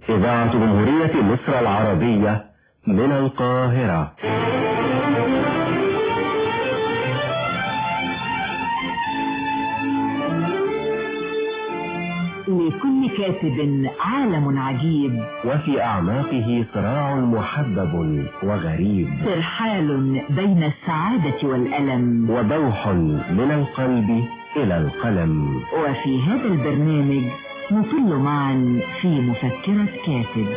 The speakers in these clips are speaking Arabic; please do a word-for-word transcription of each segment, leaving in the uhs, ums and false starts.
إذاعة جمهورية مصر العربية من القاهرة. لكل كاتب عالم عجيب، وفي أعماقه صراع محبب وغريب، ترحال بين السعادة والألم، وبوح من القلب إلى القلم. وفي هذا البرنامج نطل معا في مفكرة كاتب.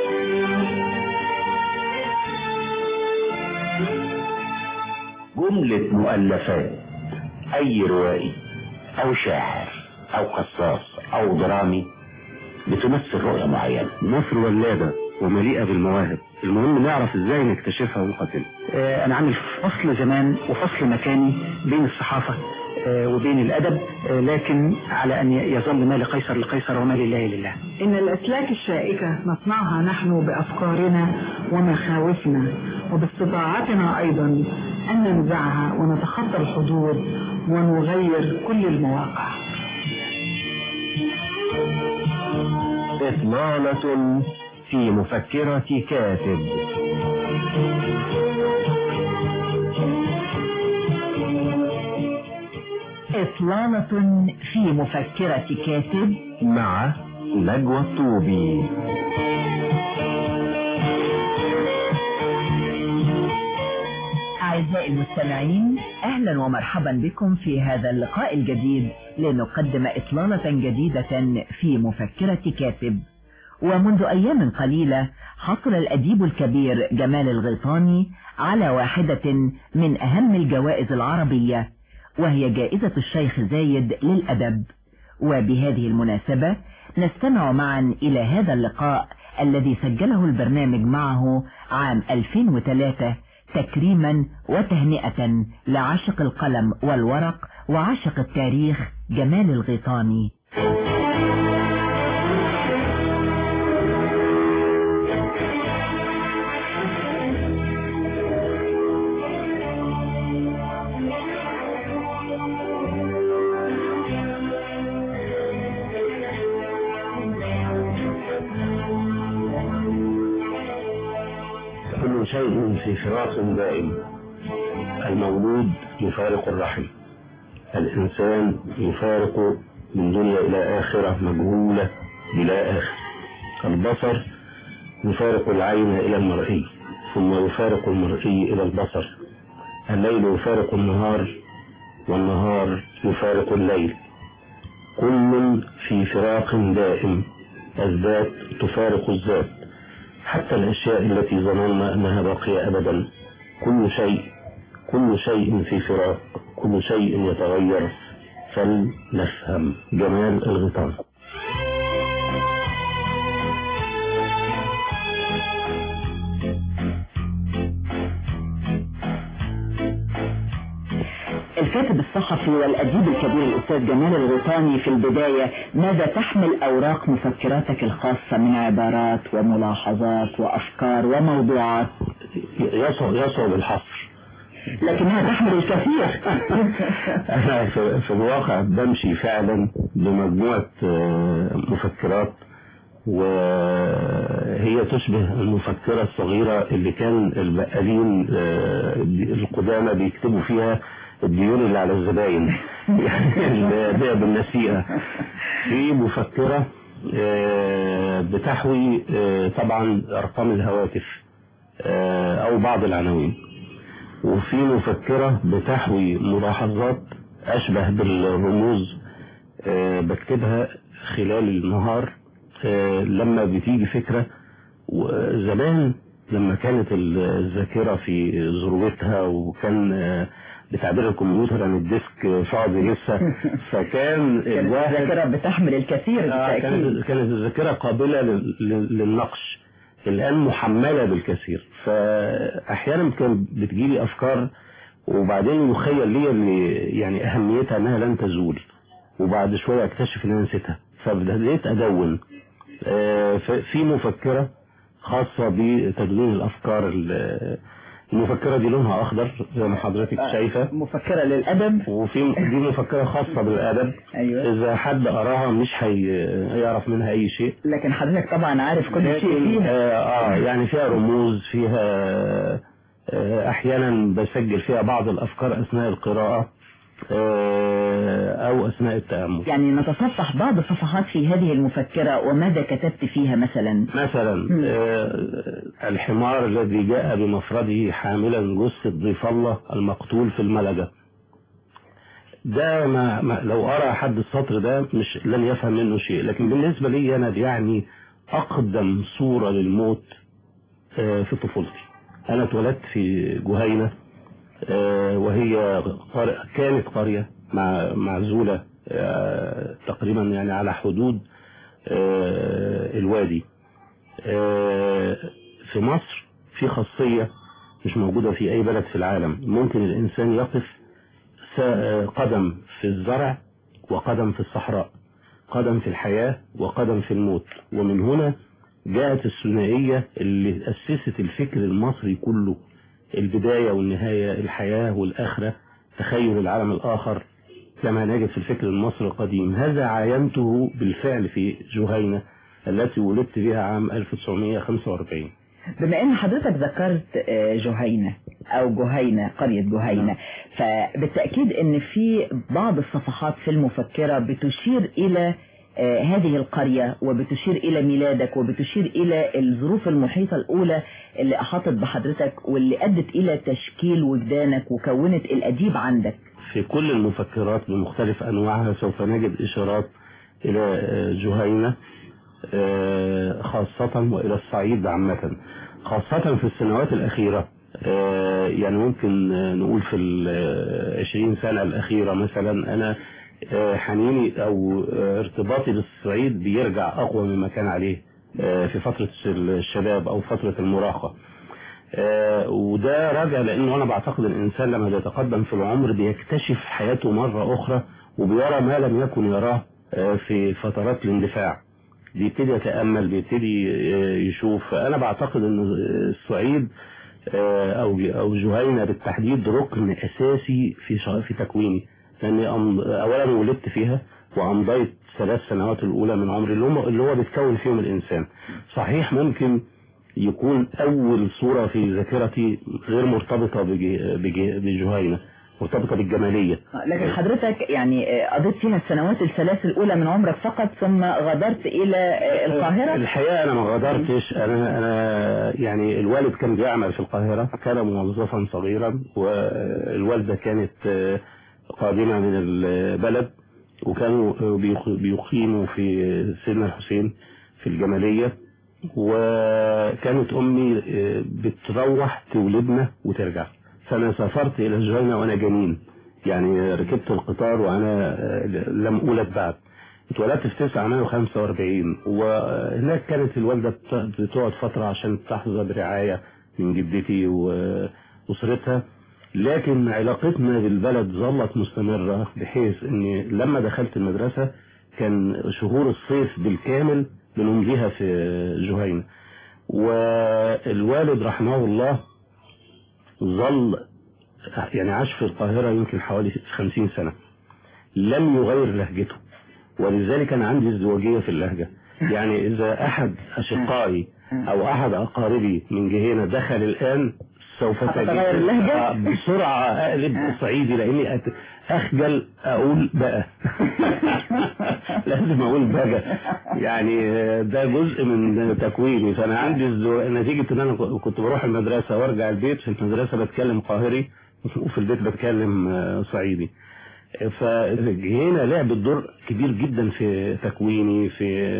جملة مؤلفات أي روائي أو شاعر أو قصاص أو درامي بتمثل رؤية معينة. مصر ولادة ومليئة بالمواهب، المهم نعرف ازاي نكتشفها ونقاتلها. آه أنا عامل فصل زمان وفصل مكاني بين الصحافة آه وبين الأدب، آه لكن على أن يظل ما لقيصر لقيصر وما لله لله. إن الأسلاك الشائكة نصنعها نحن بأفكارنا ومخاوفنا، وباستطاعتنا أيضا أن ننزعها ونتخطى الحدود ونغير كل المواقع. إطلالة في مفكرة كاتب. إطلالة في مفكرة كاتب مع نجوى الطوبي. أعزائي المستمعين، أهلا ومرحبا بكم في هذا اللقاء الجديد لنقدم إطلالة جديدة في مفكرة كاتب. ومنذ أيام قليلة حصل الأديب الكبير جمال الغيطاني على واحدة من أهم الجوائز العربية، وهي جائزة الشيخ زايد للأدب. وبهذه المناسبة نستمع معا إلى هذا اللقاء الذي سجله البرنامج معه عام ألفين وثلاثة تكريما وتهنئة لعاشق القلم والورق وعاشق التاريخ جمال الغيطاني. كل شيء في فراق دائم، المولود يفارق الرحم، الإنسان يفارق من دنيا إلى آخرة مجهولة بلا آخر، البصر يفارق العين إلى المرئي ثم يفارق المرئي إلى البصر، الليل يفارق النهار والنهار يفارق الليل، كل في فراق دائم، الذات تفارق الذات، حتى الأشياء التي ظننا أنها باقية أبدا، كل شيء كل شيء في فراق، كل شيء يتغير، فلنفهم. جمال الغيطاني. الكاتب الصحفي والأديب الكبير الأستاذ جمال الغيطاني، في البداية ماذا تحمل أوراق مفكراتك الخاصة من عبارات وملاحظات وأفكار وموضوعات؟ يصعب يصعب الحصر، لكنها تحمل الكثير. أنا في الواقع بمشي فعلا بمجموعة مفكرات، وهي تشبه المفكرة الصغيرة اللي كان البقالين القدامى بيكتبوا فيها الديون اللي على الزباين، يعني البيع بالنسيئة. في مفكرة بتحوي طبعا أرقام الهواتف أو بعض العناوين، وفي مفكرة بتحوي ملاحظات أشبه بالرموز بكتبها خلال النهار لما بتيجي فكرة. وزمان لما كانت الذاكرة في ذروتها وكان بتعبير الكمبيوتر عن الديسك فاضي لسه، فكان الذاكرة بتحمل الكثير بالتأكيد. كانت كانت الذاكرة قابلة للنقش، الآن محملة بالكثير، فأحيانا كان بتجيلي أفكار وبعدين يخيل لي اللي يعني أهميتها أنها لن تزول، وبعد شوية أكتشف أن أنا نسيتها، فبدأت أدون. في مفكرة خاصة بتدوين الأفكار المفكرة دي لونها أخضر زي ما حضرتك شايفة، مفكرة للأدب، وفي دي مفكرة خاصة بالأدب. أيوة. إذا حد قراها مش هيعرف منها أي شيء، لكن حضرتك طبعا عارف كل شيء فيها. آه, آه يعني فيها رموز، فيها آه أحيانا بسجل فيها بعض الأفكار أثناء القراءة أو أثناء التأمل. يعني نتصفح بعض الصفحات في هذه المفكرة وماذا كتبت فيها مثلا؟ مثلا آه الحمار الذي جاء بمفرده حاملا جثة ضيف الله المقتول في الملجأ. ده ما, ما لو قرأ حد السطر ده مش لن يفهم منه شيء، لكن بالنسبة لي أنا يعني أقدم صورة للموت آه في طفولتي. أنا اتولدت في جهينة، آه وهي كانت قرية مع معزولة آه تقريبا يعني على حدود آه الوادي. آه في مصر في خاصية مش موجودة في أي بلد في العالم، ممكن الإنسان يقف قدم في الزرع وقدم في الصحراء، قدم في الحياة وقدم في الموت. ومن هنا جاءت الثنائية اللي أسست الفكر المصري كله، البداية والنهاية، الحياة والآخرة، تخيل العالم الآخر كما نجد في الفكر المصري القديم. هذا عاينته بالفعل في جهينة التي ولدت بها عام ألف وتسعمائة وخمسة وأربعين. بما ان حضرتك ذكرت جهينة او جهينة قرية جهينة، فبالتأكيد ان في بعض الصفحات في المفكرة بتشير الى هذه القرية وبتشير الى ميلادك وبتشير الى الظروف المحيطة الاولى اللي احاطت بحضرتك واللي ادت الى تشكيل وجدانك وكونت الاديب عندك. في كل المفكرات بمختلف انواعها سوف نجد اشارات الى جهينة خاصة وإلى الصعيد عامة، خاصة في السنوات الأخيرة. يعني ممكن نقول في العشرين سنة الأخيرة مثلا أنا حنيني أو ارتباطي بالصعيد بيرجع أقوى مما كان عليه في فترة الشباب أو فترة المراهقة. وده راجع لأنه أنا بعتقد الإنسان لما بيتقدم في العمر بيكتشف حياته مرة أخرى وبيرى ما لم يكن يراه في فترات الاندفاع، بيبتدي يتأمل، بيبتدي يشوف. أنا بعتقد أن الصعيد أو أو جهينة بالتحديد ركن أساسي في في تكويني، لأني أولا ولدت فيها وأمضيت ثلاث سنوات الأولى من عمري اللي هو بيتكون فيهم الإنسان. صحيح ممكن يكون أول صورة في ذاكرتي غير مرتبطة بجهينة، مرتبطة بالجمالية، لكن حضرتك يعني قضيت فيها السنوات الثلاث الأولى من عمرك فقط ثم غادرت إلى القاهرة؟ الحقيقة أنا ما غادرتش. أنا أنا يعني الوالد كان بيعمل في القاهرة، كان موظفا صغيرا، والوالدة كانت قادمة من البلد وكانوا بيقيموا في سيدنا الحسين في الجمالية، وكانت أمي بتروح تولدنا وترجع. فأنا سافرت إلى الجهينة وأنا جنين، يعني ركبت القطار وأنا لم أولد بعد. اتولدت في تسعمائة وخمسة وأربعين، وهناك كانت الوالدة بتقعد فترة عشان تحظى برعاية من جدتي وأسرتها، لكن علاقتنا بالبلد ظلت مستمرة، بحيث أني لما دخلت المدرسة كان شهور الصيف بالكامل بنمضيها في جهينة. والوالد رحمه الله ظل يعني عاش في القاهرة يمكن حوالي خمسين سنة، لم يغير لهجته، ولذلك أنا عندي ازدواجية في اللهجة. يعني إذا أحد أشقائي أو أحد أقاربي من جهينة دخل الآن سوف تغير اللهجة بسرعة أقلب صعيدي، لأني أخجل أقول بقى لازم أقول بقى، يعني ده جزء من تكويني. فأنا عندي نتيجة أن أنا كنت بروح المدرسة وارجع البيت، في المدرسة بتكلم قاهري وفي البيت بتكلم صعيدي. فجهينة لعبت دور كبير جدا في تكويني، في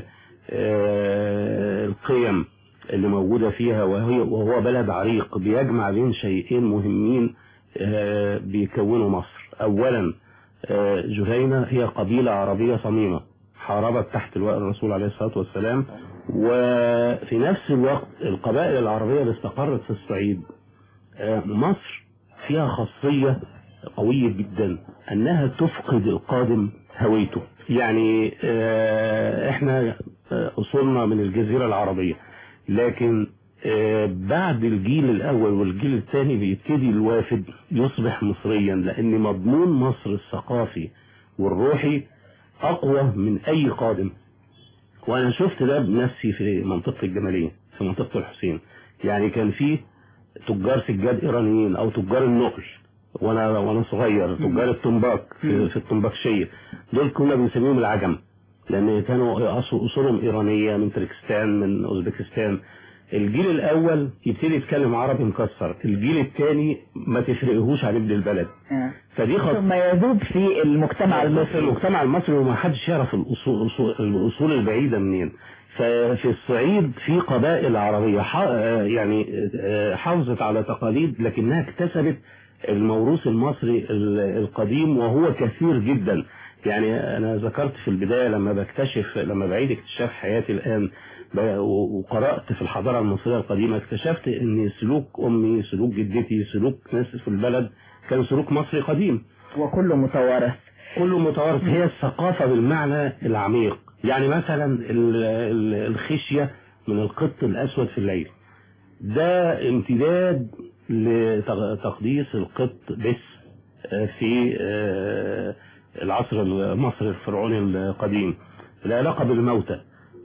القيم اللي موجودة فيها، وهي وهو بلد عريق بيجمع بين شيئين مهمين بيكونوا مصر. أولا جهينة هي قبيلة عربية صميمة حاربت تحت لواء الرسول عليه الصلاة والسلام، وفي نفس الوقت القبائل العربية اللي استقرت في الصعيد. مصر فيها خاصية قوية جدا أنها تفقد القادم هويته. يعني احنا أصولنا من الجزيرة العربية، لكن آه بعد الجيل الأول والجيل الثاني بيبتدي الوافد يصبح مصريا، لأن مضمون مصر الثقافي والروحي أقوى من أي قادم. وأنا شفت ده بنفسي في منطقة الجمالية، في منطقة الحسين. يعني كان فيه تجار سجاد إيرانيين أو تجار النقل وانا وانا صغير، تجار التنباك في, في التنباكشيه، دول كنا بنسميهم العجم، لان كانوا اصولهم ايرانيه من تركستان من اوزبكستان. الجيل الاول يبتدي يتكلم عربي مكسر، الجيل الثاني ما تفرقهوش عن ابن البلد. فدي خط... ثم يذوب في المجتمع المصري المجتمع المصري وما حدش يعرف الاصول الاصول البعيده منين. ففي الصعيد في قبائل عربيه يعني حافظت على تقاليد لكنها اكتسبت الموروث المصري القديم وهو كثير جدا. يعني انا ذكرت في البداية لما بكتشف لما بعيد اكتشاف حياتي الان وقرأت في الحضارة المصرية القديمة، اكتشفت ان سلوك امي، سلوك جدتي، سلوك ناس في البلد كان سلوك مصري قديم وكله متوارث. كله متوارث. هي الثقافة بالمعنى العميق. يعني مثلا الخشية من القط الاسود في الليل، ده امتداد لتقديس القط بس في العصر المصري الفرعوني القديم، العلاقة بالموتى.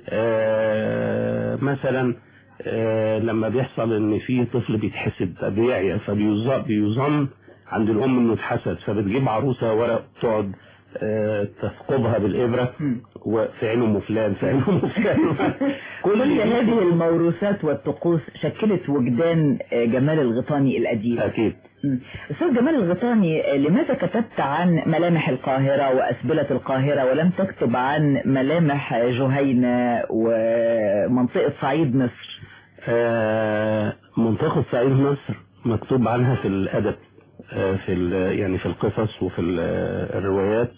مثلا لما بيحصل ان في طفل بيتحسد بيعيا، فبيظن عند الام انه اتحسد، فبتجيب عروسة ورق تقعد تثقبها بالإبرة وفي عينه مفلان في عينه مفلان. كل هذه الموروثات والطقوس شكلت وجدان جمال الغيطاني الأديب. أكيد. أستاذ جمال الغيطاني، لماذا كتبت عن ملامح القاهرة وأسبلة القاهرة ولم تكتب عن ملامح جهينة ومنطقة صعيد مصر؟ آه منطقة صعيد مصر مكتوب عنها في الأدب، في يعني في القصص وفي الروايات.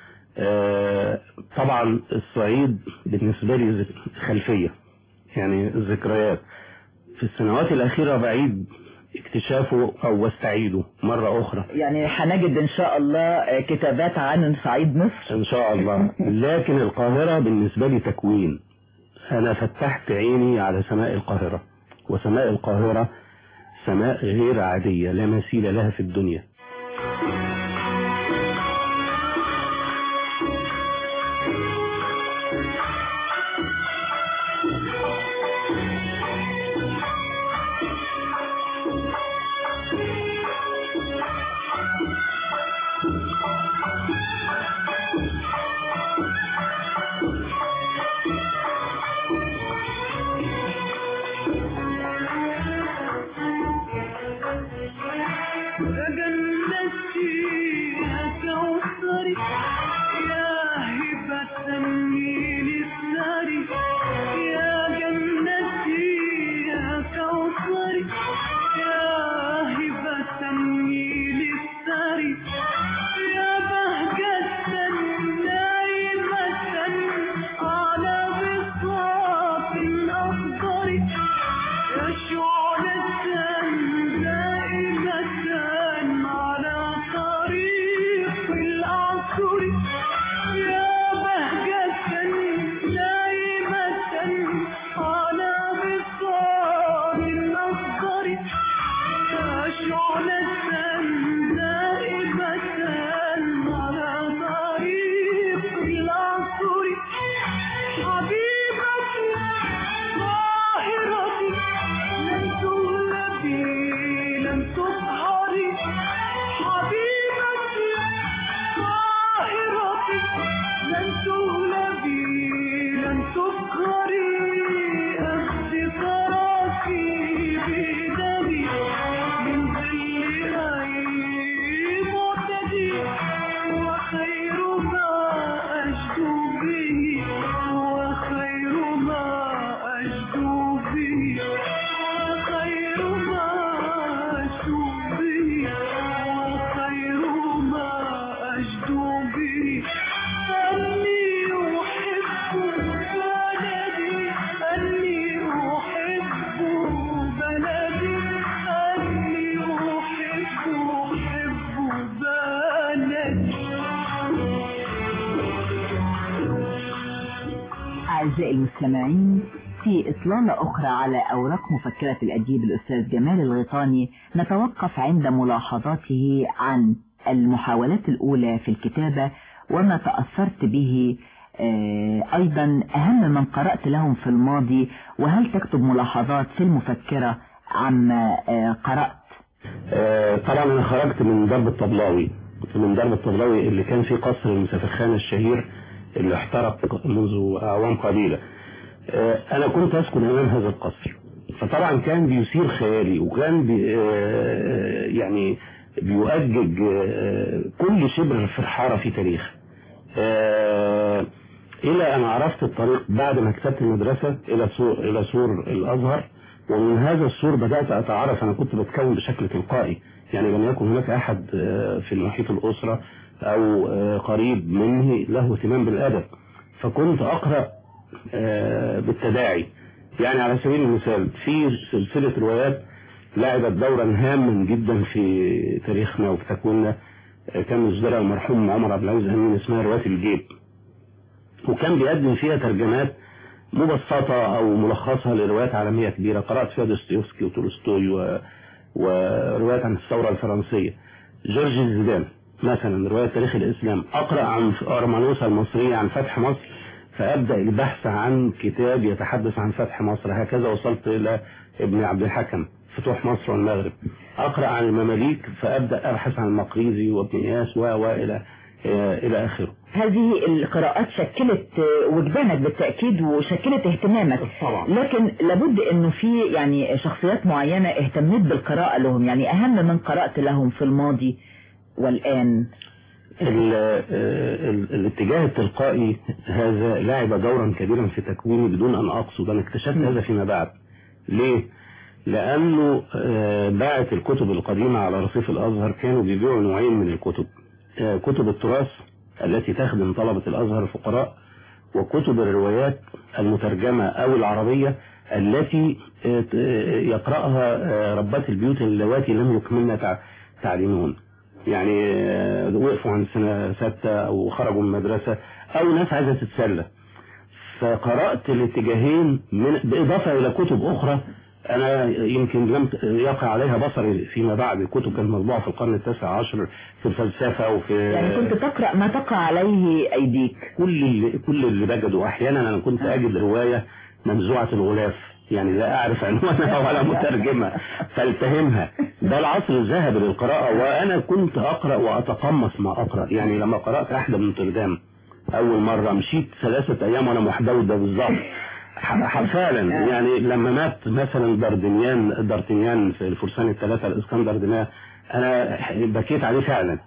طبعا الصعيد بالنسبة لي خلفية، يعني الذكريات. في السنوات الأخيرة بعيد اكتشافه أو واستعيده مرة أخرى. يعني هنجد إن شاء الله كتابات عن صعيد مصر إن شاء الله. لكن القاهرة بالنسبة لي تكوين. أنا فتحت عيني على سماء القاهرة، وسماء القاهرة سماء غير عادية لا مثيل لها في الدنيا. أعزائي المستمعين، وفي إطلالة أخرى على أوراق مفكرة الأديب الأستاذ جمال الغيطاني نتوقف عند ملاحظاته عن المحاولات الأولى في الكتابة وما تأثرت به أيضا أهم من قرأت لهم في الماضي، وهل تكتب ملاحظات في المفكرة عما قرأت؟ طبعا أنا خرجت من درب الطبلاوي من درب الطبلاوي اللي كان في قصر المسافرخان الشهير اللي احترق منذ أعوام قليلة. أنا كنت أسكن أمام هذا القصر، فطبعا كان بيثير خيالي وكان بي يعني بيؤجج كل شبر في الحارة في تاريخ، إلى أن عرفت الطريق بعد ما كتبت المدرسة إلى سور إلى سور الأزهر، ومن هذا السور بدأت أتعرف. أنا كنت بتكون بشكل تلقائي، يعني لم يكن هناك أحد في المحيط الأسرة أو قريب مني له اهتمام بالأدب، فكنت أقرأ بالتداعي. يعني على سبيل المثال في سلسلة روايات لعبت دورا هاما جدا في تاريخنا وفي تكويننا، كان مصدرها المرحوم عمر عبد العزيز أمين، اسمها روايات الجيب، وكان بيقدم فيها ترجمات مبسطة أو ملخصة لروايات عالمية كبيرة. قرأت فيها دوستويفسكي وتولستوي و... وروايات عن الثورة الفرنسية، جورج زيدان مثلا، رواية تاريخ الإسلام. أقرأ عن أرمانوسا المصرية، عن فتح مصر، فأبدأ البحث عن كتاب يتحدث عن فتح مصر. هكذا وصلت إلى ابن عبد الحكم، فتوح مصر والمغرب. أقرأ عن المماليك، فأبدأ أبحث عن المقريزي وابن إياس وإلى إلى آخره. هذه القراءات شكلت وجدانك بالتأكيد وشكلت اهتمامك طبعا. لكن لابد انه في يعني شخصيات معينة اهتميت بالقراءة لهم، يعني اهم من قرأت لهم في الماضي والآن. ال ال الاتجاه التلقائي هذا لعب دورا كبيرا في تكويني بدون ان اقصد. انا اكتشفت هذا فيما بعد. ليه؟ لانه باعت الكتب القديمة على رصيف الازهر كانوا بيبيعوا نوعين من الكتب، كتب التراث التي تخدم طلبة الازهر الفقراء، وكتب الروايات المترجمة او العربية التي يقرأها ربات البيوت اللواتي لم يكملن تعليمهن، يعني وقفوا عند سنة ستة او خرجوا من المدرسة او ناس عايزة تتسلى. فقرأت الاتجاهين من باضافة الى كتب اخرى انا يمكن لم يقع عليها بصري فيما بعد. كتب كانت مطبوعة في القرن التاسع عشر في الفلسفة وفي يعني كنت تقرأ ما تقع عليه ايديك. كل اللي كل اللي بجده. احيانا انا كنت اجد رواية منزوعة الغلاف، يعني لا اعرف عنوانها ولا مترجمة فالتهمها. ده العصر الذهبي للقراءة، وانا كنت اقرأ واتقمص ما اقرأ. يعني لما قرأت احدى من نوتردام اول مرة مشيت ثلاثة ايام وانا محدودة بالظبط فعلا. يعني لما مات مثلا داردنيان دارتنيان في الفرسان الثلاثة الاسكندر دماء، انا بكيت عليه فعلا.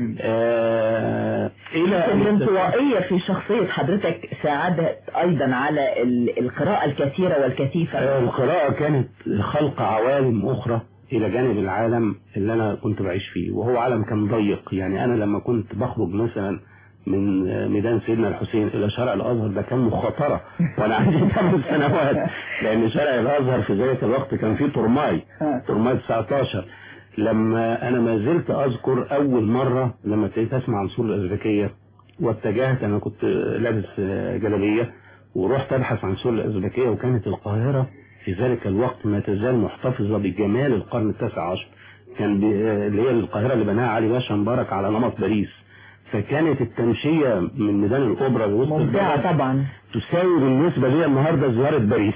آه الى الانطوائية في شخصية حضرتك ساعدت ايضا على القراءة الكثيرة والكثيفة. آه القراءة كانت خلق عوالم اخرى الى جانب العالم اللي انا كنت بعيش فيه، وهو عالم كان ضيق. يعني انا لما كنت بخرج مثلا من ميدان سيدنا الحسين الى شارع الازهر ده كان مخاطرة وانا عندي ثمان سنوات، لان شارع الازهر في ذلك الوقت كان فيه ترماي ترماي تسعتاشر. لما انا ما زلت اذكر اول مرة لما ابتديت اسمع عن سور الازبكية واتجهت، انا كنت لابس جلابية ورحت ابحث عن سور الازبكية، وكانت القاهرة في ذلك الوقت ما تزال محتفظة بجمال القرن التاسع عشر. كان اللي هي القاهرة اللي بناها علي باشا مبارك على نمط باريس، فكانت التمشية من ميدان الأوبرا لوسط ممتعة طبعا، تساوي بالنسبة لي النهاردة زيارة باريس.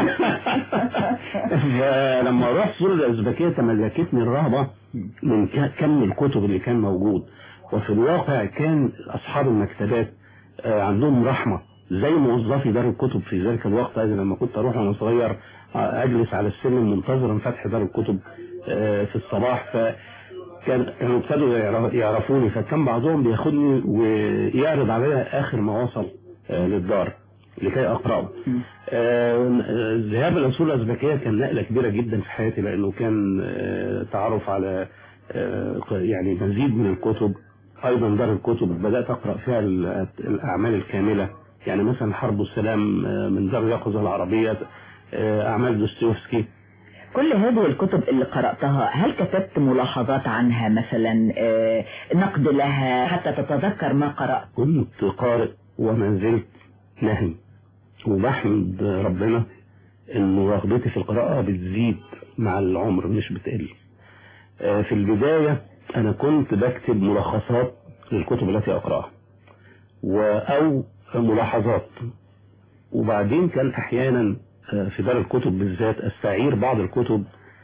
فلما رحت سور الأزبكية تملكتني الرهبة من كم الكتب اللي كان موجود. وفي الواقع كان أصحاب المكتبات عندهم رحمة زي موظفي دار الكتب في ذلك الوقت. أيضا لما كنت أروح وأنا صغير أجلس على السلم منتظرا فتح دار الكتب في الصباح، ف كان كانوا ابتدوا يعرفوني، فكان بعضهم بياخدني ويعرض عليا اخر ما وصل آه للدار لكي اقراه. الذهاب الى سور الازبكيه كان نقله كبيره جدا في حياتي، لانه كان آه تعرف على آه يعني مزيد من الكتب. ايضا دار الكتب بدات اقرا فيها الاعمال الكامله، يعني مثلا حرب السلام من دار اليقظه العربيه، آه اعمال دوستويفسكي. كل هذه الكتب اللي قرأتها هل كتبت ملاحظات عنها مثلا، آه نقد لها حتى تتذكر ما قرأت؟ كنت قارئ وما زلت نهم، وبحمد ربنا انه رغبتي في القراءة بتزيد مع العمر مش بتقل. في البداية انا كنت بكتب ملخصات للكتب التي اقرأها او ملاحظات، وبعدين كان احيانا في دار الكتب بالذات استعير بعض الكتب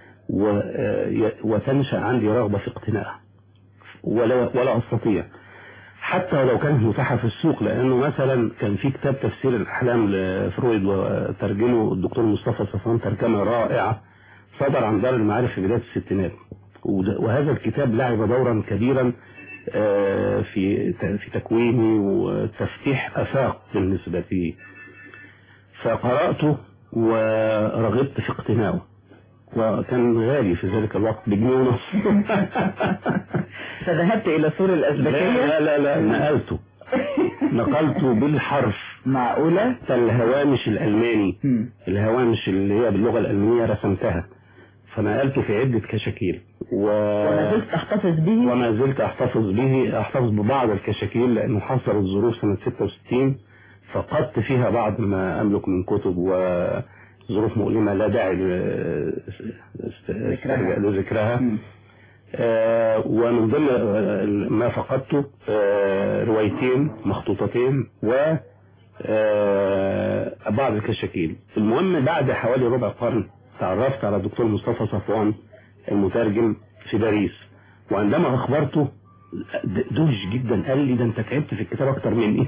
وتنشأ عندي رغبة في اقتنائها ولا, ولا استطيع حتى لو كانت متاحة في السوق، لانه مثلا كان في كتاب تفسير الاحلام لفرويد وترجمه الدكتور مصطفى صفوان ترجمة رائعة صدر عن دار المعارف في بداية الستينات، وهذا الكتاب لعب دورا كبيرا في في تكويني وتفتيح آفاق بالنسبة لي، فقرأته ورغبت في اقتنائه، وكان غالي في ذلك الوقت بجنيه ونص. فذهبت إلى سور الأزبكية؟ لا لا لا نقلته نقلته بالحرف. معقولة؟ الهوامش الألماني م. الهوامش اللي هي باللغة الألمانية رسمتها، فنقلته في عدة كشاكيل و... وما زلت تحتفظ به؟ وما زلت أحتفظ به، أحتفظ ببعض الكشاكيل لأنه حصل الظروف سنة ستة وستين فقدت فيها بعض ما أملك من كتب وظروف مؤلمة لا داعي لذكرها. آه ومن ضمن ما فقدته آه روايتين مخطوطتين و آه بعض الكشاكيل. المهم بعد حوالي ربع قرن تعرفت على الدكتور مصطفى صفوان المترجم في باريس، وعندما اخبرته دوج جدا قال لي ده انت تعبت في الكتاب اكتر مني.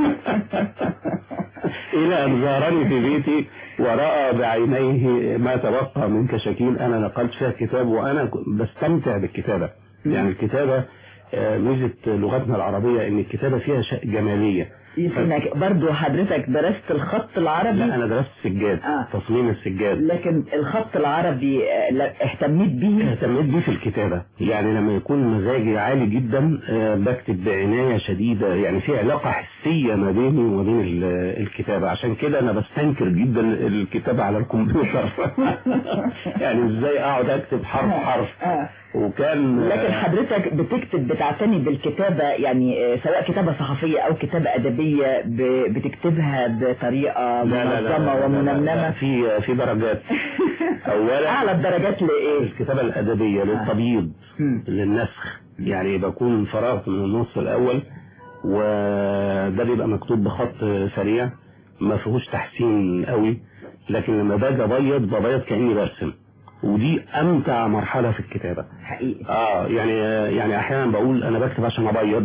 الى ان زارني في بيتي ورأى بعينيه ما تبقى من كشاكيل انا نقلت فيها الكتاب، وانا بستمتع بالكتابة. يعني الكتابة ميزة لغتنا العربية ان الكتابة فيها جمالية. يمكنك برضو حضرتك درست الخط العربي؟ لا انا درست سجاد آه. تصميم السجاد، لكن الخط العربي اهتميت به؟ اهتميت به في الكتابة، يعني لما يكون مزاجي عالي جدا بكتب بعناية شديدة، يعني في علاقة حسية ما بيني وما بين الكتابة، عشان كده انا بستنكر جدا الكتابة على الكمبيوتر. يعني ازاي اقعد اكتب حرف حرف. وكان لكن حضرتك بتكتب بتعتني بالكتابة، يعني سواء كتابة صحفية او كتابة ادبية بتكتبها بطريقة منظمة ومنمنمة؟ في في درجات. اولا اعلى الدرجات لايه؟ الكتابة الادبية للتبييض للنسخ، يعني بكون فراغ من النص الاول وده بيبقى مكتوب بخط سريع ما فيهوش تحسين قوي، لكن لما باجي ابيض ببيض كاني برسم، ودي امتع مرحلة في الكتابة حقيقي. اه يعني يعني احيانا بقول انا بكتب عشان ابيض.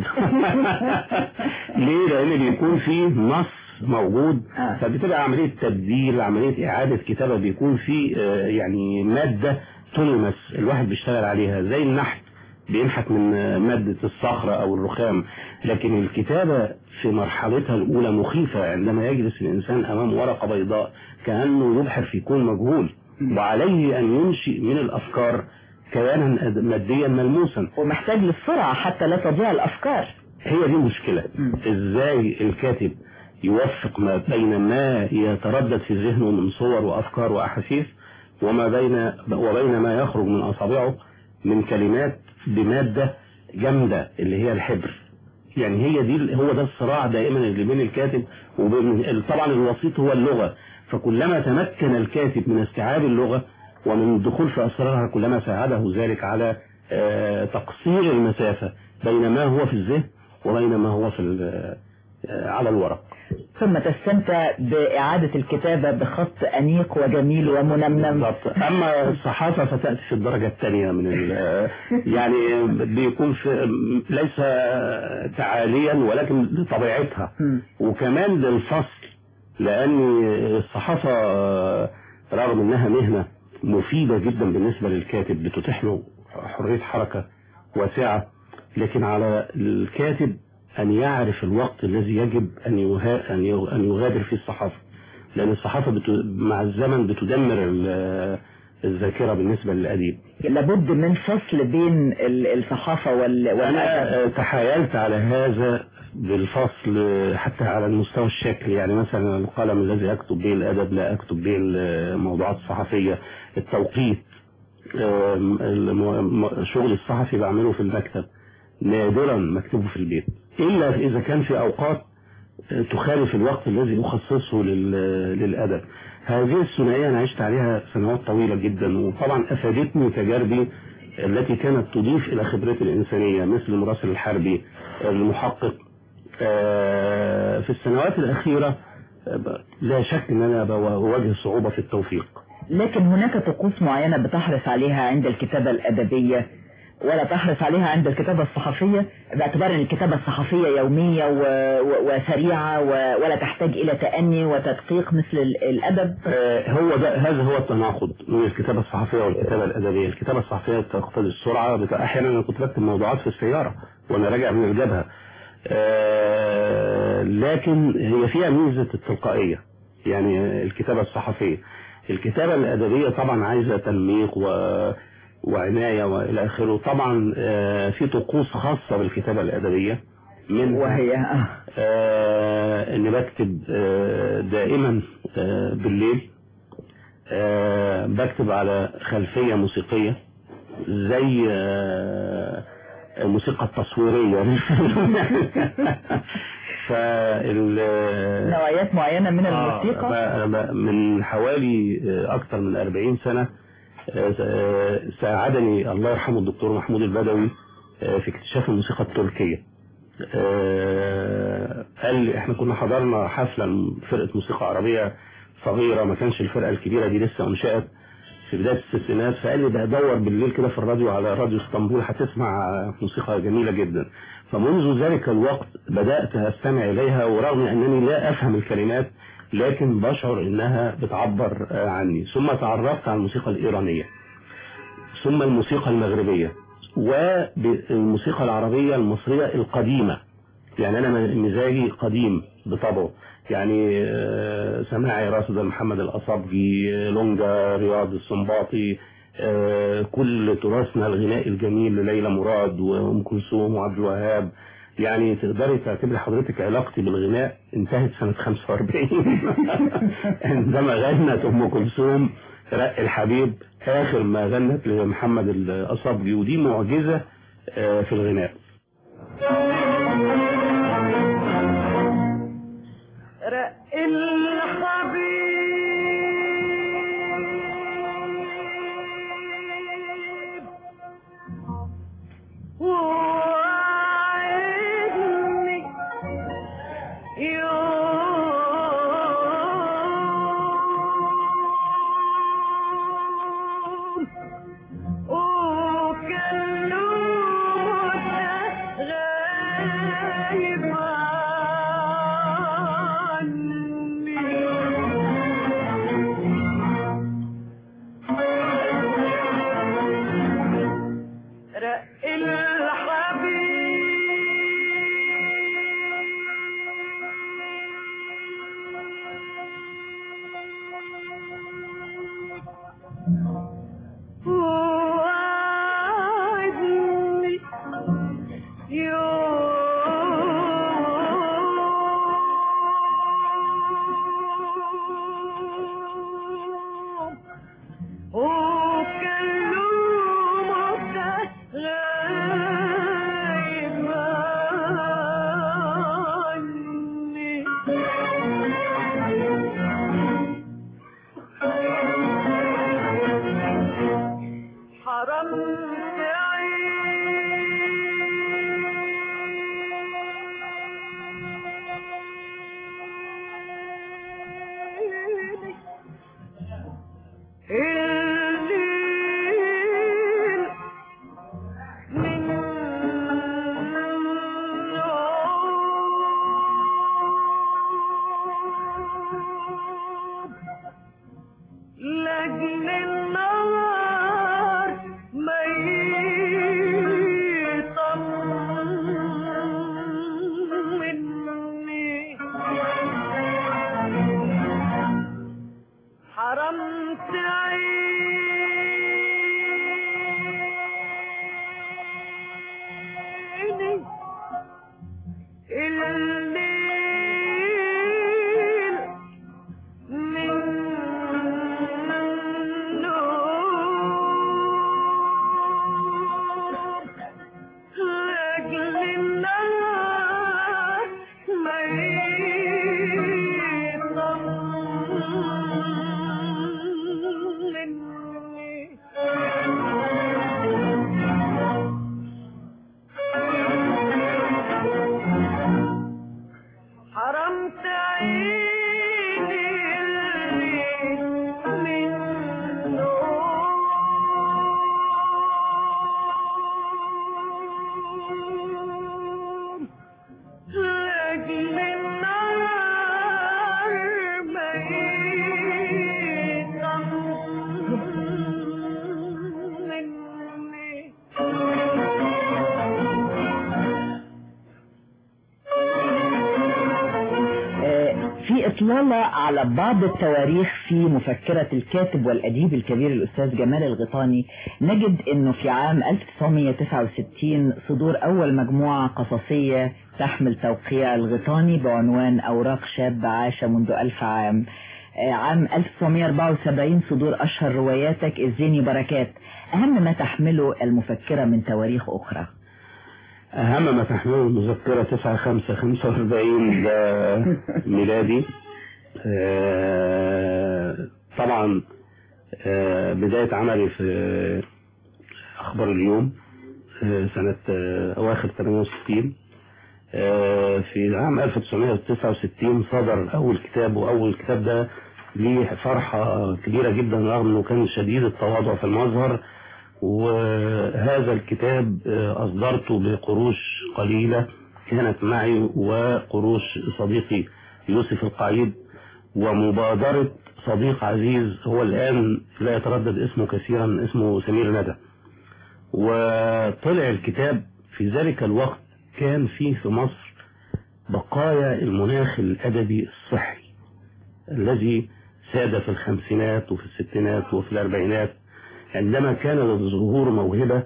ليه؟ لان بيكون فيه نص موجود آه. فبتبقى عملية تبديل، عملية اعادة كتابة، بيكون فيه آه يعني مادة تلمس الواحد بيشتغل عليها، زي النحت بينحت من مادة الصخرة او الرخام، لكن الكتابة في مرحلتها الاولى مخيفة عندما يجلس الانسان امام ورقة بيضاء كأنه يبحر في كون مجهول، وعليه ان ينشئ من الافكار كيانا ماديا ملموسا، ومحتاج للسرعة حتى لا تضيع الافكار. هي دي المشكلة. ازاي الكاتب يوفق ما بين ما يتردد في ذهنه من صور وافكار واحاسيس وما بين وبين ما يخرج من اصابعه من كلمات بمادة جامدة اللي هي الحبر. يعني هي دي هو ده الصراع دائما اللي بين الكاتب وبين طبعا الوسيط هو اللغة، فكلما تمكن الكاتب من استيعاب اللغة ومن الدخول في أسرارها كلما ساعده ذلك على تقصير المسافة بين ما هو في الذهن وبين ما هو في على الورق. ثم تستمتع بإعادة الكتابة بخط أنيق وجميل ومنمم. بالضبط. أما الصحافة فتأتي في الدرجة الثانية من يعني بيكون في ليس تعاليا ولكن لطبيعتها وكمان للفصل، لأن الصحافة رغم أنها مهنة مفيدة جدا بالنسبة للكاتب بتتيح له حرية حركة واسعة، لكن على الكاتب أن يعرف الوقت الذي يجب أن أن يغادر فيه الصحافة، لأن الصحافة بت... مع الزمن بتدمر الذاكرة بالنسبة للأديب. لابد من فصل بين الصحافة وال... أنا تحايلت على هذا بالفصل حتى على المستوى الشكلي، يعني مثلا القلم الذي أكتب به الأدب لا أكتب به الموضوعات الصحفية، التوقيت، شغل الصحفي بعمله في المكتب، نادرا مكتوبه في البيت إلا إذا كان في أوقات تخالف الوقت الذي أخصصه للأدب. هذه الثنائية أنا عشت عليها سنوات طويلة جدا، وطبعا أفادتني تجاربي التي كانت تضيف إلى خبرتي الإنسانية، مثل المراسل الحربي، المحقق. في السنوات الأخيرة لا شك أن أنا بواجه صعوبة في التوفيق. لكن هناك طقوس معينة بتحرص عليها عند الكتابة الأدبية ولا تحرص عليها عند الكتابة الصحفية، باعتبار أن الكتابة الصحفية يومية و... و... وسريعة و... ولا تحتاج إلى تأني وتدقيق مثل الأدب؟ آه هو ده هذا هو التناقض من الكتابة الصحفية والكتابة الأدبية. الكتابة الصحفية تقتضي السرعة، أحيانا أنا كنت بكتب موضوعات في السيارة وأنا راجع من الجبهة، آه لكن هي فيها ميزة التلقائية، يعني الكتابة الصحفية. الكتابة الأدبية طبعا عايزة تنميق و... وعناية وإلى آخره. طبعا آه في طقوس خاصة بالكتابة الأدبية، من وهي آه إني بكتب آه دائما آه بالليل، آه بكتب على خلفية موسيقية زي آه الموسيقى التصويرية فال نوعيات معينة من الموسيقى. آه من حوالي أكثر من أربعين سنة ساعدني الله يرحمه الدكتور محمود البدوي في اكتشاف الموسيقى التركية. قال لي احنا كنا حضرنا حفلة فرقة موسيقى عربية صغيرة، ما كانش الفرقة الكبيرة دي لسه انشأت في بداية الستينات، فقال لي ده دور بالليل كده في الراديو على راديو اسطنبول هتسمع موسيقى جميلة جدا. فمنذ ذلك الوقت بدأت أستمع إليها، ورغم أنني لا أفهم الكلمات لكن بشعر انها بتعبر عني. ثم تعرفت على الموسيقى الإيرانية، ثم الموسيقى المغربية، والموسيقى العربية المصرية القديمة. يعني أنا مزاجي قديم بطبعه، يعني سماعي راشد محمد الأصابجي، لونجا، رياض السنباطي، كل تراثنا الغنائي الجميل لليلى مراد وأم كلثوم وعبد الوهاب. يعني تقدري تعتبري حضرتك علاقتي بالغناء انتهت سنة خمسة وأربعين عندما غنت أم كلثوم رق الحبيب آخر ما غنت لمحمد الأصابجي، ودي معجزة في الغناء. رق الحبيب إطلالة على بعض التواريخ في مفكرة الكاتب والأديب الكبير الأستاذ جمال الغيطاني، نجد أنه في عام ألف وتسعمائة وتسعة وستين صدور أول مجموعة قصصية تحمل توقيع الغيطاني بعنوان أوراق شاب عاش منذ ألف عام. عام ألف وتسعمائة وأربعة وسبعين صدور أشهر رواياتك الزيني بركات. أهم ما تحمله المفكرة من تواريخ أخرى؟ أهم ما تحمله المذكرة تسعة خمسة خمسة وأربعين ده ميلادي. طبعا بداية عملي في أخبار اليوم سنة أواخر ثمانية وستين. في عام ألف وتسعمائة وتسعة وستين صدر أول كتاب، وأول كتاب ده ليه فرحة كبيرة جدا رغم أنه كان شديد التواضع في المظهر. وهذا الكتاب أصدرته بقروش قليلة كانت معي وقروش صديقي يوسف القعيد ومبادرة صديق عزيز هو الآن لا يتردد اسمه كثيرا، اسمه سمير ندى. وطلع الكتاب في ذلك الوقت كان فيه في مصر بقايا المناخ الأدبي الصحي الذي ساد في الخمسينات وفي الستينات وفي الأربعينات، عندما كان للظهور موهبة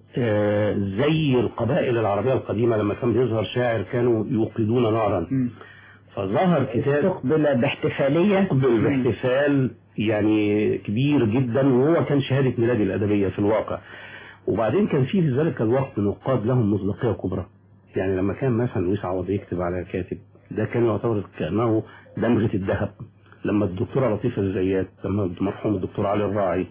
زي القبائل العربية القديمة لما كان بيظهر شاعر كانوا يوقدون نارا. فظهر كتاب استقبل باحتفالية، استقبل باحتفال يعني كبير جدا، وهو كان شهادة ميلاد الأدبية في الواقع. وبعدين كان فيه في ذلك الوقت نقاد لهم مصداقية كبرى، يعني لما كان مثلا لويس عوض يكتب على كاتب ده كان يعتبر كأنه دمغة الذهب. لما الدكتورة لطيفة الزيات، لما المرحوم الدكتور علي الراعي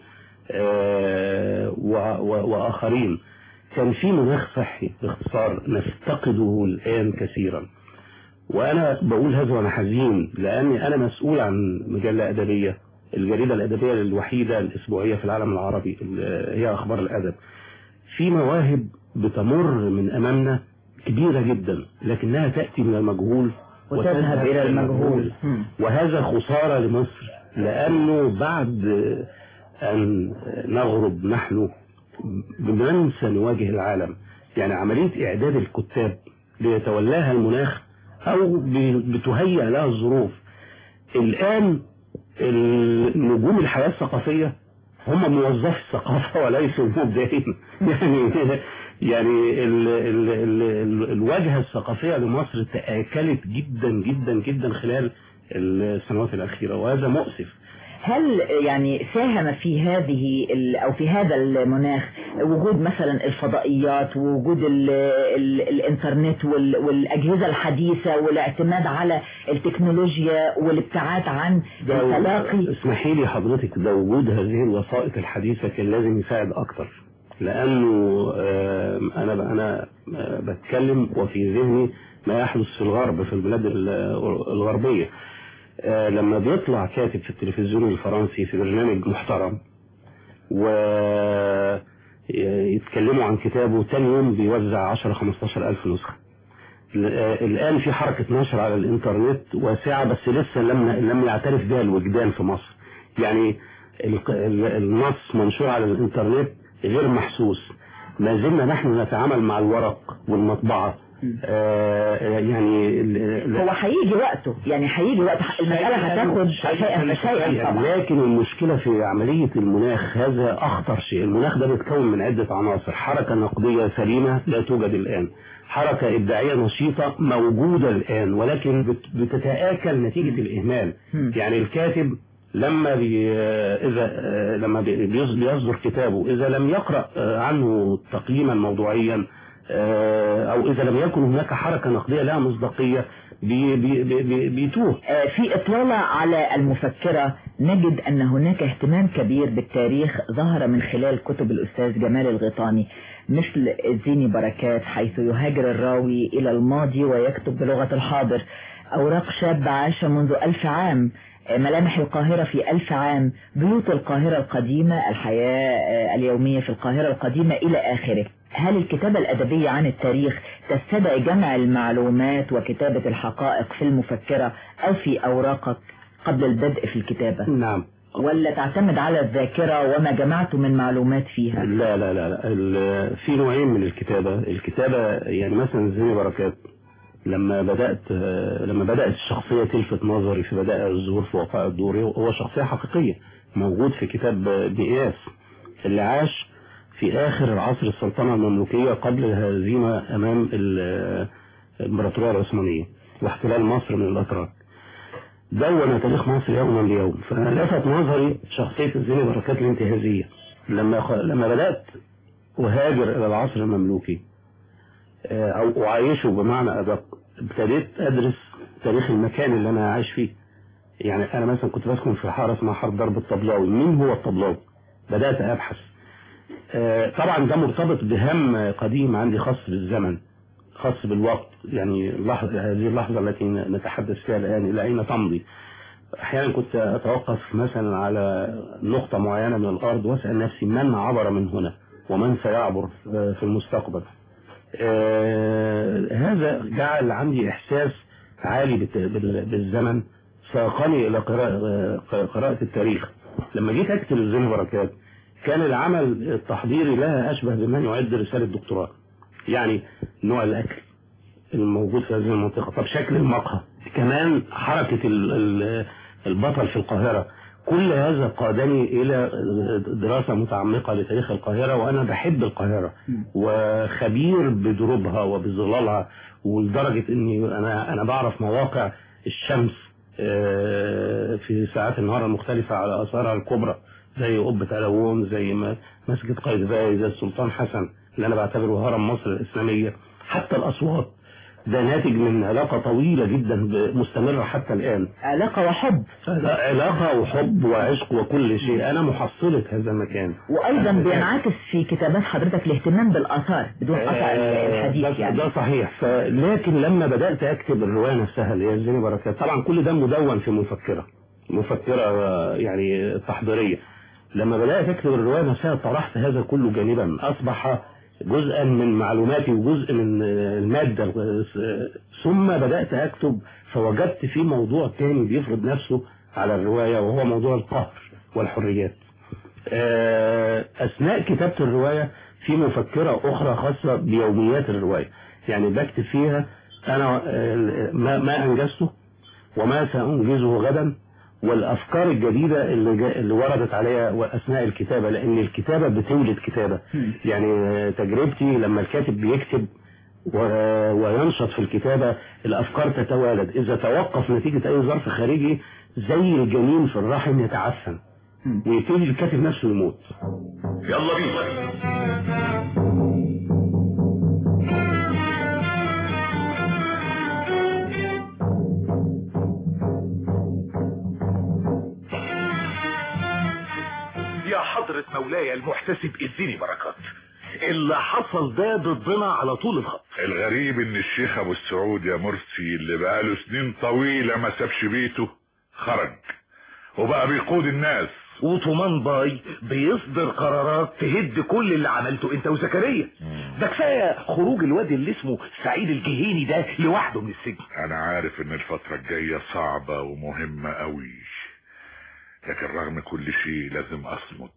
آه وآخرين، كان في مناخ صحي باختصار نفتقده الآن كثيرا. وأنا بقول هذا وأنا حزين لأني أنا مسؤول عن مجلة أدبية، الجريدة الأدبية الوحيدة الأسبوعية في العالم العربي هي أخبار الأدب. في مواهب بتمر من أمامنا كبيرة جدا لكنها تأتي من المجهول وتذهب إلى المجهول، وهذا خسارة لمصر، لأنه بعد أن نغرب نحن بننسى نواجه العالم. يعني عملية إعداد الكتاب ليتولاها المناخ أو بتهيئ لها الظروف. الآن نجوم الحياة الثقافية هم موظفي الثقافة وليسوا مبدعين. يعني يعني ال ال ال ال الواجهة الثقافية لمصر تآكلت جدا جدا جدا خلال السنوات الأخيرة، وهذا مؤسف. هل يعني ساهم في هذه أو في هذا المناخ وجود مثلا الفضائيات ووجود ال ال الانترنت والأجهزة الحديثة والاعتماد على التكنولوجيا والابتعاد عن التلاقي؟ اسمحي لي حضرتك، ده وجود هذه الوسائط الحديثة كان لازم يساعد أكتر، لأنه أنا أنا بتكلم وفي ذهني ما يحدث في الغرب، في البلاد الغربية. لما بيطلع كاتب في التلفزيون الفرنسي في برنامج محترم ويتكلموا عن كتابه، تاني يوم بيوزع عشرة خمستاشر ألف نسخة. الآن في حركة نشر على الإنترنت واسعة، بس لسه لم لم يعترف بها الوجدان في مصر. يعني النص منشور على الإنترنت غير محسوس. ما زلنا نحن نتعامل مع الورق والمطبعة. آه يعني هو هيجي وقته، يعني هيجي وقت المسألة هتاخد شيئا فشيئا طبعا. لكن المشكلة في عملية المناخ، هذا أخطر شيء. المناخ ده بيتكون من عدة عناصر. حركة نقدية سليمة لا توجد الآن، حركة إبداعية نشيطة موجودة الآن ولكن بتتآكل نتيجة الإهمال. يعني الكاتب لما بي إذا لما بيصدر كتابه إذا لم يقرأ عنه تقييما موضوعيا أو إذا لم يكن هناك حركة نقدية لها مصداقية بي بي بي بيتوه. في إطلالة على المفكرة نجد أن هناك اهتمام كبير بالتاريخ ظهر من خلال كتب الأستاذ جمال الغيطاني، مثل الزيني بركات حيث يهاجر الراوي إلى الماضي ويكتب بلغة الحاضر، أوراق شاب عاش منذ ألف عام، ملامح القاهرة في ألف عام، بيوت القاهرة القديمة، الحياة اليومية في القاهرة القديمة إلى آخره. هل الكتابة الأدبية عن التاريخ تستدعي جمع المعلومات وكتابة الحقائق في المفكرة أو في أوراقك قبل البدء في الكتابة؟ نعم. ولا تعتمد على الذاكرة وما جمعته من معلومات فيها؟ لا لا لا, لا. في نوعين من الكتابة. الكتابة يعني مثلا زي بركات لما بدأت لما بدأت الشخصية تلفت نظري في بدأ الظهور في وقائع الدوري، هو شخصية حقيقية موجود في كتاب ابن إياس اللي عاش في آخر العصر السلطنة المملوكية قبل الهزيمة أمام الإمبراطورية العثمانية واحتلال مصر من الأتراك. دون تاريخ مصر يوما بيوم. فأنا لفت نظري شخصية الزيني بركات الانتهازية لما خ... لما بدأت أهاجر إلى العصر المملوكي أو أعايشه بمعنى أدق، ابتديت أدرس تاريخ المكان اللي أنا عايش فيه. يعني أنا مثلا كنت بسكن في حارة اسمها حارة درب الطبلاوي. مين هو الطبلاوي؟ بدأت أبحث. طبعا ده مرتبط بهم قديم عندي خاص بالزمن، خاص بالوقت. يعني اللحظة هذه اللحظة التي نتحدث فيها الآن إلى أين تمضي. أحيانا كنت أتوقف مثلا على نقطة معينة من الأرض وأسأل نفسي من عبر من هنا ومن سيعبر في المستقبل. آه هذا جعل عندي إحساس عالي بالزمن، ساقني إلى قراءة, قراءة التاريخ. لما جيت أكتب الزيني بركات كان العمل التحضيري لها أشبه بمن يعد رسالة دكتوراه. يعني نوع الأكل الموجود في هذه المنطقة، طب شكل المقهى، كمان حركة البطل في القاهرة، كل هذا قادني إلى دراسة متعمقة لتاريخ القاهرة. وأنا بحب القاهرة وخبير بدروبها وبظلالها، ولدرجة أني أنا أنا بعرف مواقع الشمس في ساعات النهار المختلفة على آثارها الكبرى، زي قبة ألوون، زي مسجد قايتباي، زي السلطان حسن اللي أنا بعتبره هرم مصر الإسلامية. حتى الأصوات ده ناتج من علاقة طويلة جدا مستمرة حتى الآن. علاقة وحب. علاقة وحب وعشق وكل شيء. أنا محصلة هذا المكان. وأيضا بينعكس في كتابات حضرتك الاهتمام بالآثار بدون قطع الحديث. يعني ده صحيح. لكن لما بدأت أكتب الرواية نفسها اللي هي الزيني بركات، طبعا كل ده مدون في مفكرة مفكرة يعني تحضيرية. لما بدأت أكتب الرواية نفسها طرحت هذا كله جانبا، أصبح جزءا من معلوماتي وجزء من المادة. ثم بدأت أكتب فوجدت في موضوع تاني بيفرض نفسه على الرواية، وهو موضوع القهر والحريات. أثناء كتابة الرواية في مفكرة أخرى خاصة بيوميات الرواية، يعني بكتب فيها أنا ما أنجزته وما سأنجزه غدا، والأفكار الجديدة اللي, اللي وردت عليها أثناء الكتابة، لأن الكتابة بتولد كتابة. يعني تجربتي لما الكاتب بيكتب وينشط في الكتابة الأفكار تتوالد. إذا توقف نتيجة أي ظرف خارجي زي الجنين في الرحم يتعفن ويبتدي الكاتب نفسه يموت. يلا بينا. يا حضرة مولاي المحتسب الزيني بركات، اللي حصل ده ضدنا على طول الخط. الغريب ان الشيخ ابو السعود يا مرسي اللي بقاله سنين طويلة ما سابش بيته خرج وبقى بيقود الناس، وطمان باي بيصدر قرارات تهد كل اللي عملته انت وزكريا. ده كفايه خروج الواد اللي اسمه سعيد الجهيني ده لوحده من السجن. انا عارف ان الفترة الجاية صعبة ومهمة قوي، لكن رغم كل شيء لازم اصمت.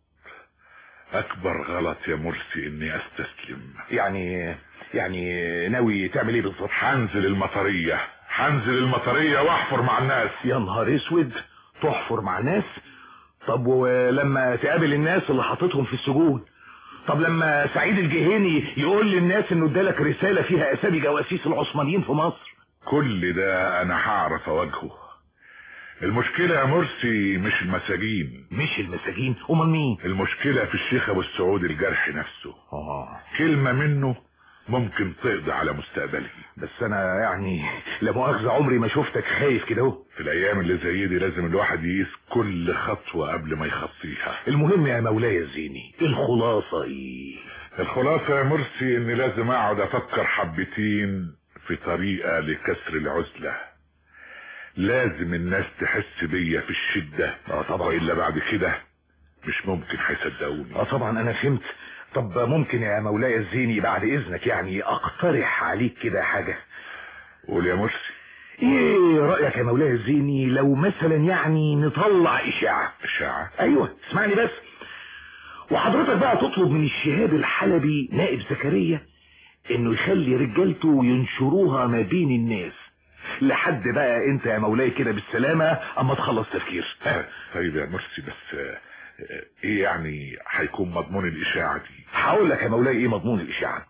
اكبر غلط يا مرسي اني استسلم. يعني يعني ناوي تعمل ايه بالظبط؟ هنزل المطرية هنزل المطرية واحفر مع الناس. يا نهار اسود، تحفر مع ناس؟ طب ولما تقابل الناس اللي حاططهم في السجون؟ طب لما سعيد الجهيني يقول للناس انه ادالك رسالة فيها اسامي جواسيس العثمانيين في مصر؟ كل ده انا هعرف اواجهه. المشكلة يا مرسي مش المساجين. مش المساجين؟ امال مين؟ المشكلة في الشيخ ابو السعود الجرح نفسه. اه كلمة منه ممكن تقضي على مستقبلي. بس انا يعني لا مؤاخذة عمري ما شفتك خايف كده اهو. في الايام اللي زي دي لازم الواحد يقيس كل خطوة قبل ما يخطيها. المهم يا مولاي الزيني، الخلاصة ايه؟ الخلاصة يا مرسي اني لازم اقعد افكر حبتين في طريقة لكسر العزلة. لازم الناس تحس بيا في الشدة. اه طبعا، والا بعد كده مش ممكن هيصدقوني. اه طبعا انا فهمت. طب ممكن يا مولاي الزيني بعد اذنك يعني اقترح عليك كده حاجة؟ قول يا مرسي. ايه رأيك يا مولاي الزيني لو مثلا يعني نطلع اشاعة؟ اشاعة؟ ايوه اسمعني بس. وحضرتك بقى تطلب من الشهاب الحلبي نائب زكريا انه يخلي رجالته ينشروها ما بين الناس لحد بقى انت يا مولاي كده بالسلامة اما تخلص تفكير. طيب يا مرسي، بس ايه يعني هيكون مضمون الاشاعة دي؟ هقول لك يا مولاي ايه مضمون الاشاعة.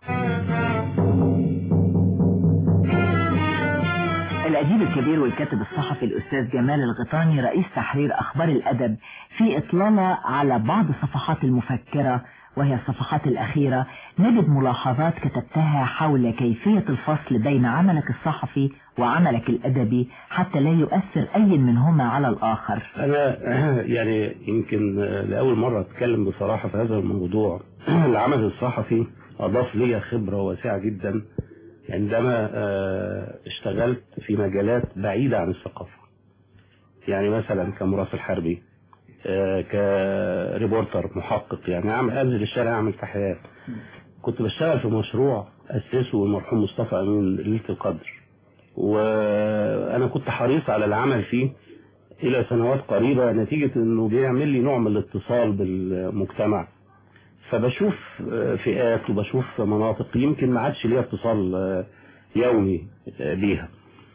الأديب الكبير والكاتب الصحفي الأستاذ جمال الغيطاني رئيس تحرير أخبار الأدب في إطلالة على بعض صفحات المفكرة وهي الصفحات الأخيرة نجد ملاحظات كتبتها حول كيفية الفصل بين عملك الصحفي وعملك الأدبي حتى لا يؤثر أي منهما على الآخر. أنا يعني يمكن لأول مرة أتكلم بصراحة في هذا الموضوع. العمل الصحفي أضاف لي خبرة واسعة جدا عندما اشتغلت في مجالات بعيدة عن الثقافة، يعني مثلا كمراسل حربي، كريبورتر محقق، يعني أعمل أنزل الشارع أعمل تحقيقات. كنت بشتغل في مشروع أسسه المرحوم مصطفى أمين ليلة القدر، وأنا كنت حريص على العمل فيه إلى سنوات قريبة نتيجة أنه بيعمل لي نوع من الاتصال بالمجتمع، فبشوف فئات وبشوف مناطق يمكن ما عادش ليها اتصال يومي بيها.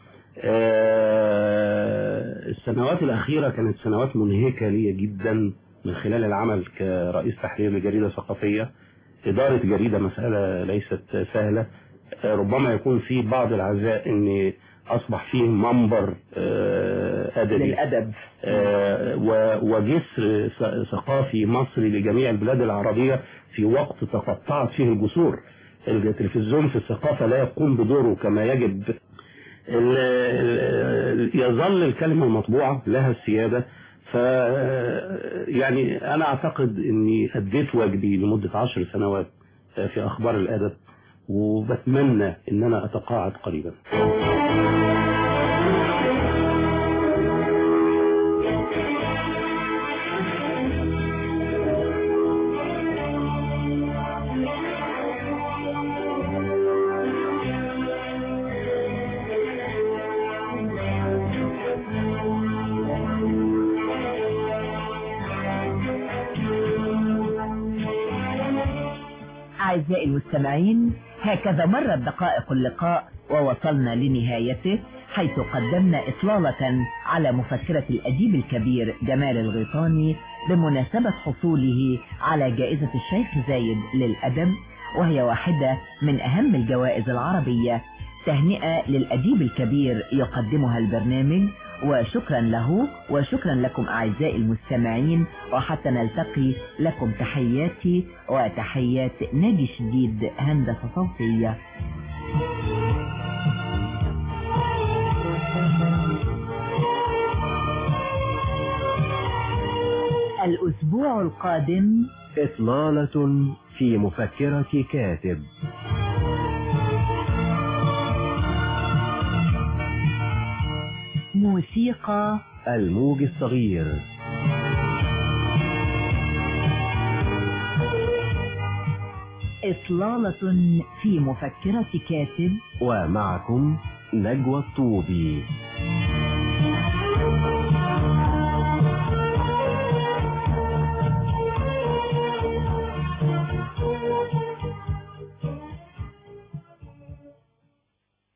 السنوات الأخيرة كانت سنوات منهكة لي جدا من خلال العمل كرئيس تحرير لجريدة ثقافية. إدارة جريدة مسألة ليست سهلة، ربما يكون في بعض العزاء أن أصبح فيه منبر أدبي للأدب وجسر ثقافي مصري لجميع البلاد العربية في وقت تقطعت فيه الجسور. التلفزيون في الثقافة لا يقوم بدوره كما يجب. يظل الكلمة المطبوعة لها السيادة. ف يعني أنا أعتقد أني أديت واجبي لمدة عشر سنوات في أخبار الأدب، وبتمنى أن أنا أتقاعد قريبا. أعزائي المستمعين، هكذا مرت دقائق اللقاء ووصلنا لنهايته، حيث قدمنا إطلالة على مفكرة الأديب الكبير جمال الغيطاني بمناسبة حصوله على جائزة الشيخ زايد للأدب، وهي واحدة من أهم الجوائز العربية. تهنئة للأديب الكبير يقدمها البرنامج، وشكرا له وشكرا لكم أعزائي المستمعين، وحتى نلتقي لكم تحياتي وتحيات ناجي شديد هندسة صوتية. الأسبوع القادم إطلالة في مفكرة كاتب. موسيقى الموج الصغير. إطلالة في مفكرة كاتب، ومعكم نجوى الطوبي.